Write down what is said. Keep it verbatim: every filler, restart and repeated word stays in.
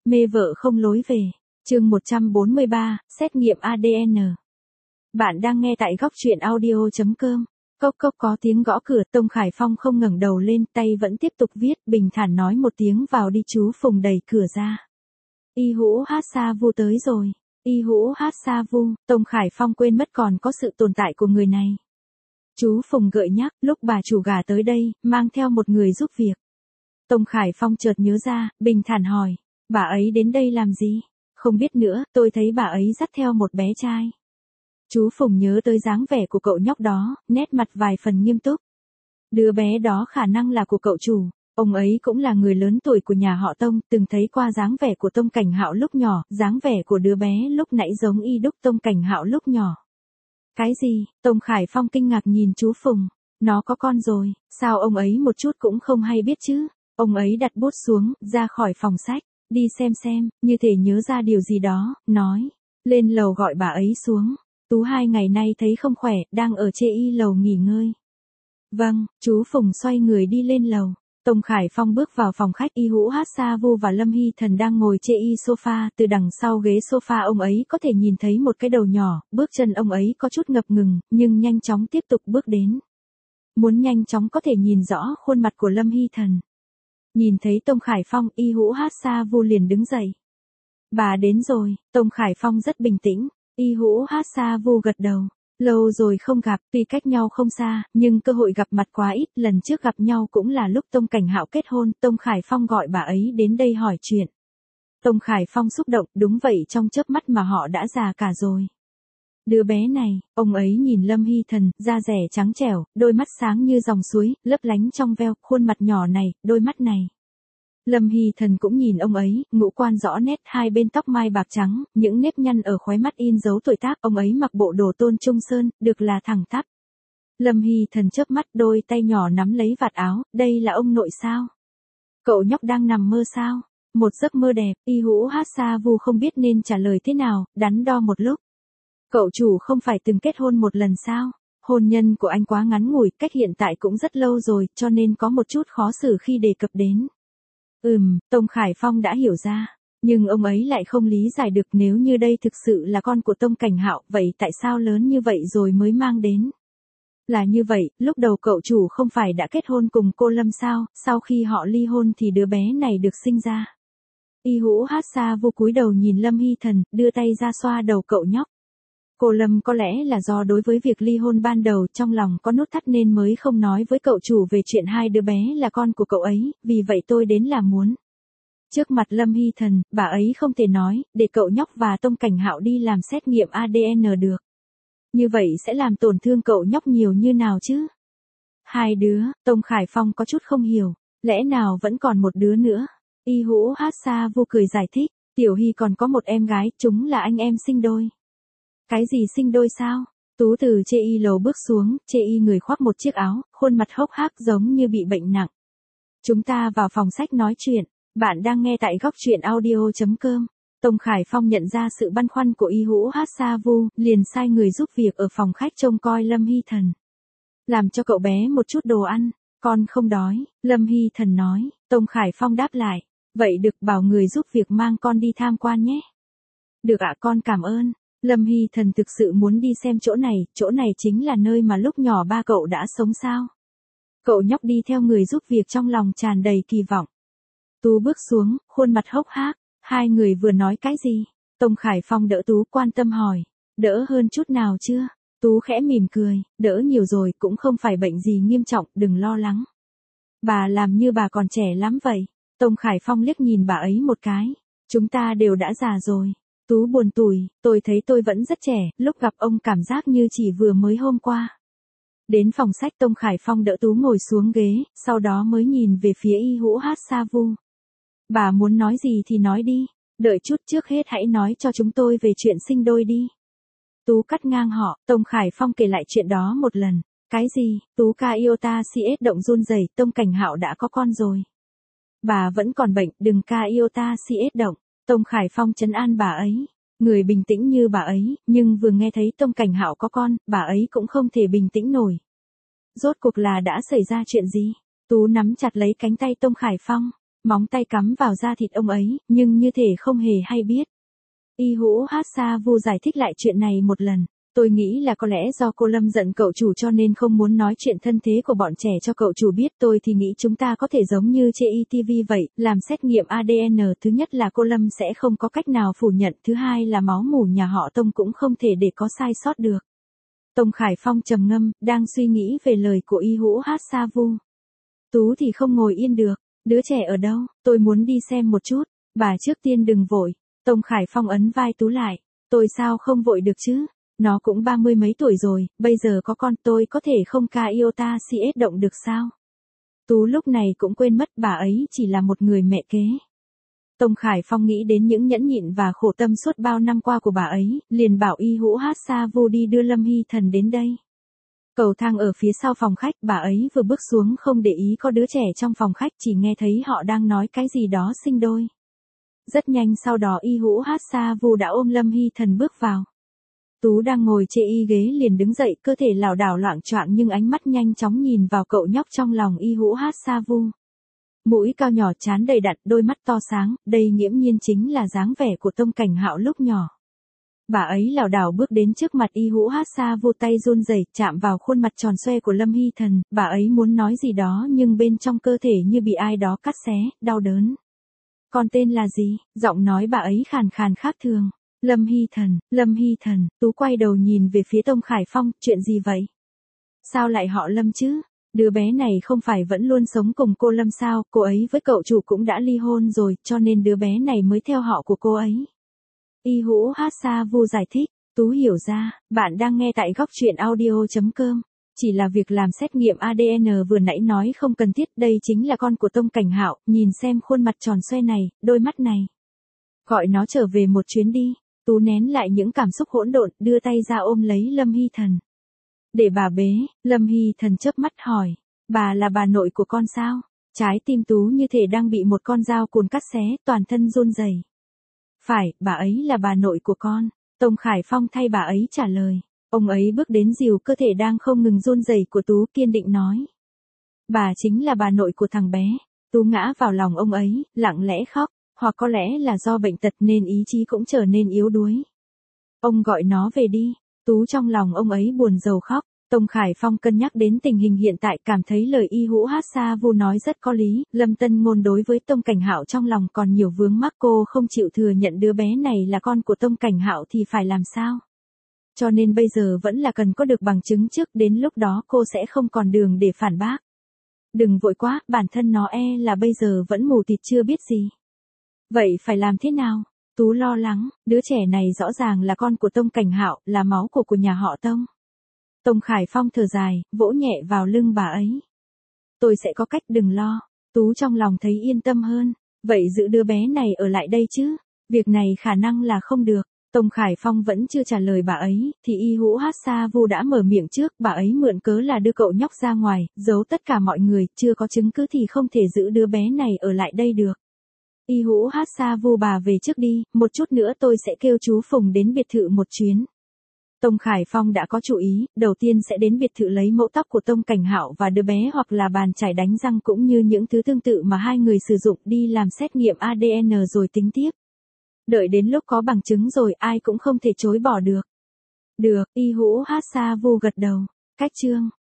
Mê vợ không lối về. Chương một trăm bốn mươi ba, xét nghiệm a đê en. Bạn đang nghe tại góc truyện audio chấm com. Cốc cốc có tiếng gõ cửa, Tông Khải Phong không ngẩng đầu lên, tay vẫn tiếp tục viết, bình thản nói một tiếng vào đi. Chú Phùng đẩy cửa ra. Y hũ hát sa vu tới rồi. Y hũ hát sa vu, Tông Khải Phong quên mất còn có sự tồn tại của người này. Chú Phùng gợi nhắc, lúc bà chủ gà tới đây, mang theo một người giúp việc. Tông Khải Phong chợt nhớ ra, bình thản hỏi, bà ấy đến đây làm gì? Không biết nữa, tôi thấy bà ấy dắt theo một bé trai. Chú Phùng nhớ tới dáng vẻ của cậu nhóc đó, nét mặt vài phần nghiêm túc. Đứa bé đó khả năng là của cậu chủ, ông ấy cũng là người lớn tuổi của nhà họ Tông, từng thấy qua dáng vẻ của Tông Cảnh Hạo lúc nhỏ, dáng vẻ của đứa bé lúc nãy giống y đúc Tông Cảnh Hạo lúc nhỏ. Cái gì? Tông Khải Phong kinh ngạc nhìn chú Phùng, nó có con rồi, sao ông ấy một chút cũng không hay biết chứ? Ông ấy đặt bút xuống, ra khỏi phòng sách, đi xem xem, như thể nhớ ra điều gì đó, nói, lên lầu gọi bà ấy xuống. Tú hai ngày nay thấy không khỏe, đang ở chê y lầu nghỉ ngơi. Vâng, chú Phùng xoay người đi lên lầu. Tông Khải Phong bước vào phòng khách, Y Hũ Hát Sa Vu và Lâm Hy Thần đang ngồi chê y sofa, từ đằng sau ghế sofa ông ấy có thể nhìn thấy một cái đầu nhỏ, bước chân ông ấy có chút ngập ngừng, nhưng nhanh chóng tiếp tục bước đến. Muốn nhanh chóng có thể nhìn rõ khuôn mặt của Lâm Hy Thần. Nhìn thấy Tông Khải Phong, Y Hũ Hát Sa Vu liền đứng dậy. Bà đến rồi, Tông Khải Phong rất bình tĩnh. Y hũ hát sa vu gật đầu. Lâu rồi không gặp, tuy cách nhau không xa, nhưng cơ hội gặp mặt quá ít, lần trước gặp nhau cũng là lúc Tông Cảnh Hạo kết hôn, Tông Khải Phong gọi bà ấy đến đây hỏi chuyện. Tông Khải Phong xúc động, đúng vậy, trong chớp mắt mà họ đã già cả rồi. Đứa bé này, ông ấy nhìn Lâm Hy Thần, da rẻ trắng trẻo, đôi mắt sáng như dòng suối, lấp lánh trong veo, khuôn mặt nhỏ này, đôi mắt này. Lâm Hy Thần cũng nhìn ông ấy, ngũ quan rõ nét, hai bên tóc mai bạc trắng, những nếp nhăn ở khóe mắt in dấu tuổi tác, ông ấy mặc bộ đồ tôn trung sơn, được là thẳng tắp. Lâm Hy Thần chớp mắt, đôi tay nhỏ nắm lấy vạt áo, đây là ông nội sao? Cậu nhóc đang nằm mơ sao? Một giấc mơ đẹp, Y Hũ Hát Sa Vu không biết nên trả lời thế nào, đắn đo một lúc. Cậu chủ không phải từng kết hôn một lần sao? Hôn nhân của anh quá ngắn ngủi, cách hiện tại cũng rất lâu rồi, cho nên có một chút khó xử khi đề cập đến. Ừm, Tông Khải Phong đã hiểu ra, nhưng ông ấy lại không lý giải được, nếu như đây thực sự là con của Tông Cảnh Hạo, vậy tại sao lớn như vậy rồi mới mang đến? Là như vậy, lúc đầu cậu chủ không phải đã kết hôn cùng cô Lâm sao, sau khi họ ly hôn thì đứa bé này được sinh ra. Y Hũ Hát Sa Vu cúi đầu nhìn Lâm Hy Thần, đưa tay ra xoa đầu cậu nhóc. Cô Lâm có lẽ là do đối với việc ly hôn ban đầu trong lòng có nút thắt nên mới không nói với cậu chủ về chuyện hai đứa bé là con của cậu ấy, vì vậy tôi đến là muốn. Trước mặt Lâm Hy Thần, bà ấy không thể nói, để cậu nhóc và Tông Cảnh Hạo đi làm xét nghiệm a đê en được. Như vậy sẽ làm tổn thương cậu nhóc nhiều như nào chứ? Hai đứa, Tông Khải Phong có chút không hiểu, lẽ nào vẫn còn một đứa nữa? Y Hũ Hát Sa Vu cười giải thích, Tiểu Hy còn có một em gái, chúng là anh em sinh đôi. Cái gì sinh đôi sao? Tú từ chê y lầu bước xuống, chê y người khoác một chiếc áo, khuôn mặt hốc hác giống như bị bệnh nặng. Chúng ta vào phòng sách nói chuyện, bạn đang nghe tại góc truyện audio chấm com. Tông Khải Phong nhận ra sự băn khoăn của Y Hũ Hát Sa Vu, liền sai người giúp việc ở phòng khách trông coi Lâm Hy Thần. Làm cho cậu bé một chút đồ ăn, con không đói, Lâm Hy Thần nói. Tông Khải Phong đáp lại, vậy được, bảo người giúp việc mang con đi tham quan nhé. Được ạ, con cảm ơn. Lâm Hy Thần thực sự muốn đi xem chỗ này, chỗ này chính là nơi mà lúc nhỏ ba cậu đã sống sao. Cậu nhóc đi theo người giúp việc trong lòng tràn đầy kỳ vọng. Tú bước xuống, khuôn mặt hốc hác, hai người vừa nói cái gì? Tông Khải Phong đỡ Tú, quan tâm hỏi, đỡ hơn chút nào chưa? Tú khẽ mỉm cười, đỡ nhiều rồi, cũng không phải bệnh gì nghiêm trọng, đừng lo lắng. Bà làm như bà còn trẻ lắm vậy. Tông Khải Phong liếc nhìn bà ấy một cái, chúng ta đều đã già rồi. Tú buồn tủi, tôi thấy tôi vẫn rất trẻ, lúc gặp ông cảm giác như chỉ vừa mới hôm qua. Đến phòng sách, Tông Khải Phong đỡ Tú ngồi xuống ghế, sau đó mới nhìn về phía Y Hũ Hát Sa Vu. Bà muốn nói gì thì nói đi, đợi chút, trước hết hãy nói cho chúng tôi về chuyện sinh đôi đi. Tú cắt ngang họ, Tông Khải Phong kể lại chuyện đó một lần. Cái gì? Tú ca iota cs động run rẩy, Tông Cảnh Hạo đã có con rồi. Bà vẫn còn bệnh, đừng ca iota cs động. Tông Khải Phong trấn an bà ấy, người bình tĩnh như bà ấy, nhưng vừa nghe thấy Tông Cảnh Hạo có con, bà ấy cũng không thể bình tĩnh nổi. Rốt cuộc là đã xảy ra chuyện gì? Tú nắm chặt lấy cánh tay Tông Khải Phong, móng tay cắm vào da thịt ông ấy, nhưng như thể không hề hay biết. Y Hữu Hát Sa Vu giải thích lại chuyện này một lần. Tôi nghĩ là có lẽ do cô Lâm giận cậu chủ cho nên không muốn nói chuyện thân thế của bọn trẻ cho cậu chủ biết. Tôi thì nghĩ chúng ta có thể giống như trên i tê vê vậy, làm xét nghiệm a đê en. Thứ nhất là cô Lâm sẽ không có cách nào phủ nhận. Thứ hai là máu mủ nhà họ Tông cũng không thể để có sai sót được. Tông Khải Phong trầm ngâm, đang suy nghĩ về lời của Y Hữu Hát Sa Vu. Tú thì không ngồi yên được. Đứa trẻ ở đâu? Tôi muốn đi xem một chút. Bà trước tiên đừng vội. Tông Khải Phong ấn vai Tú lại. Tôi sao không vội được chứ? Nó cũng ba mươi mấy tuổi rồi, bây giờ có con tôi có thể không ca iota cs động được sao? Tú lúc này cũng quên mất bà ấy chỉ là một người mẹ kế. Tông Khải Phong nghĩ đến những nhẫn nhịn và khổ tâm suốt bao năm qua của bà ấy, liền bảo Y Hữu Hát Sa Vu đi đưa Lâm Hy Thần đến đây. Cầu thang ở phía sau phòng khách, bà ấy vừa bước xuống không để ý có đứa trẻ trong phòng khách, chỉ nghe thấy họ đang nói cái gì đó sinh đôi. Rất nhanh sau đó Y Hữu Hát Sa Vu đã ôm Lâm Hy Thần bước vào. Tú đang ngồi trên y ghế liền đứng dậy, cơ thể lảo đảo loạng choạng nhưng ánh mắt nhanh chóng nhìn vào cậu nhóc trong lòng Y Hữu Hát Sa Vu. Mũi cao nhỏ, trán đầy đặn, đôi mắt to sáng, đây nghiễm nhiên chính là dáng vẻ của Tông Cảnh Hạo lúc nhỏ. Bà ấy lảo đảo bước đến trước mặt Y Hữu Hát Sa Vu, tay run rẩy chạm vào khuôn mặt tròn xoe của Lâm Hy Thần. Bà ấy muốn nói gì đó nhưng bên trong cơ thể như bị ai đó cắt xé, đau đớn. Con tên là gì? Giọng nói bà ấy khàn khàn khác thường. Lâm Hy Thần, Lâm Hy Thần. Tú quay đầu nhìn về phía Tông Khải Phong, chuyện gì vậy? Sao lại họ Lâm chứ? Đứa bé này không phải vẫn luôn sống cùng cô Lâm sao? Cô ấy với cậu chủ cũng đã ly hôn rồi, cho nên đứa bé này mới theo họ của cô ấy. Y Hữu Hát Sa Vu giải thích. Tú hiểu ra, bạn đang nghe tại góc truyện audio chấm com. Chỉ là việc làm xét nghiệm a đê en vừa nãy nói không cần thiết, đây chính là con của Tông Cảnh Hạo, nhìn xem khuôn mặt tròn xoe này, đôi mắt này. Gọi nó trở về một chuyến đi. Tú nén lại những cảm xúc hỗn độn, đưa tay ra ôm lấy Lâm Hy Thần. Để bà bế, Lâm Hy Thần chớp mắt hỏi, bà là bà nội của con sao? Trái tim Tú như thể đang bị một con dao cùn cắt xé, toàn thân run rẩy. Phải, bà ấy là bà nội của con. Tông Khải Phong thay bà ấy trả lời. Ông ấy bước đến dìu cơ thể đang không ngừng run rẩy của Tú, kiên định nói. Bà chính là bà nội của thằng bé. Tú ngã vào lòng ông ấy, lặng lẽ khóc. Hoặc có lẽ là do bệnh tật nên ý chí cũng trở nên yếu đuối. Ông gọi nó về đi. Tú trong lòng ông ấy buồn rầu khóc. Tông Khải Phong cân nhắc đến tình hình hiện tại, cảm thấy lời Y Hữu Hát Sa Vu nói rất có lý. Lâm Tân Ngôn đối với Tông Cảnh Hạo trong lòng còn nhiều vướng mắc, cô không chịu thừa nhận đứa bé này là con của Tông Cảnh Hạo thì phải làm sao? Cho nên bây giờ vẫn là cần có được bằng chứng trước, đến lúc đó cô sẽ không còn đường để phản bác. Đừng vội quá, bản thân nó e là bây giờ vẫn mù tịt chưa biết gì. Vậy phải làm thế nào? Tú lo lắng, đứa trẻ này rõ ràng là con của Tông Cảnh Hạo, là máu của của nhà họ Tông. Tông Khải Phong thở dài, vỗ nhẹ vào lưng bà ấy. Tôi sẽ có cách, đừng lo. Tú trong lòng thấy yên tâm hơn. Vậy giữ đứa bé này ở lại đây chứ? Việc này khả năng là không được. Tông Khải Phong vẫn chưa trả lời bà ấy, thì Y Hữu Hát Sa Vu đã mở miệng trước. Bà ấy mượn cớ là đưa cậu nhóc ra ngoài, giấu tất cả mọi người, chưa có chứng cứ thì không thể giữ đứa bé này ở lại đây được. Y Hữu Hát Sa Vu, bà về trước đi, một chút nữa tôi sẽ kêu chú Phùng đến biệt thự một chuyến. Tông Khải Phong đã có chủ ý, đầu tiên sẽ đến biệt thự lấy mẫu tóc của Tông Cảnh Hạo và đứa bé, hoặc là bàn chải đánh răng cũng như những thứ tương tự mà hai người sử dụng, đi làm xét nghiệm a đê en rồi tính tiếp. Đợi đến lúc có bằng chứng rồi, ai cũng không thể chối bỏ được. Được, Y Hữu Hát Sa Vu gật đầu. Cách chương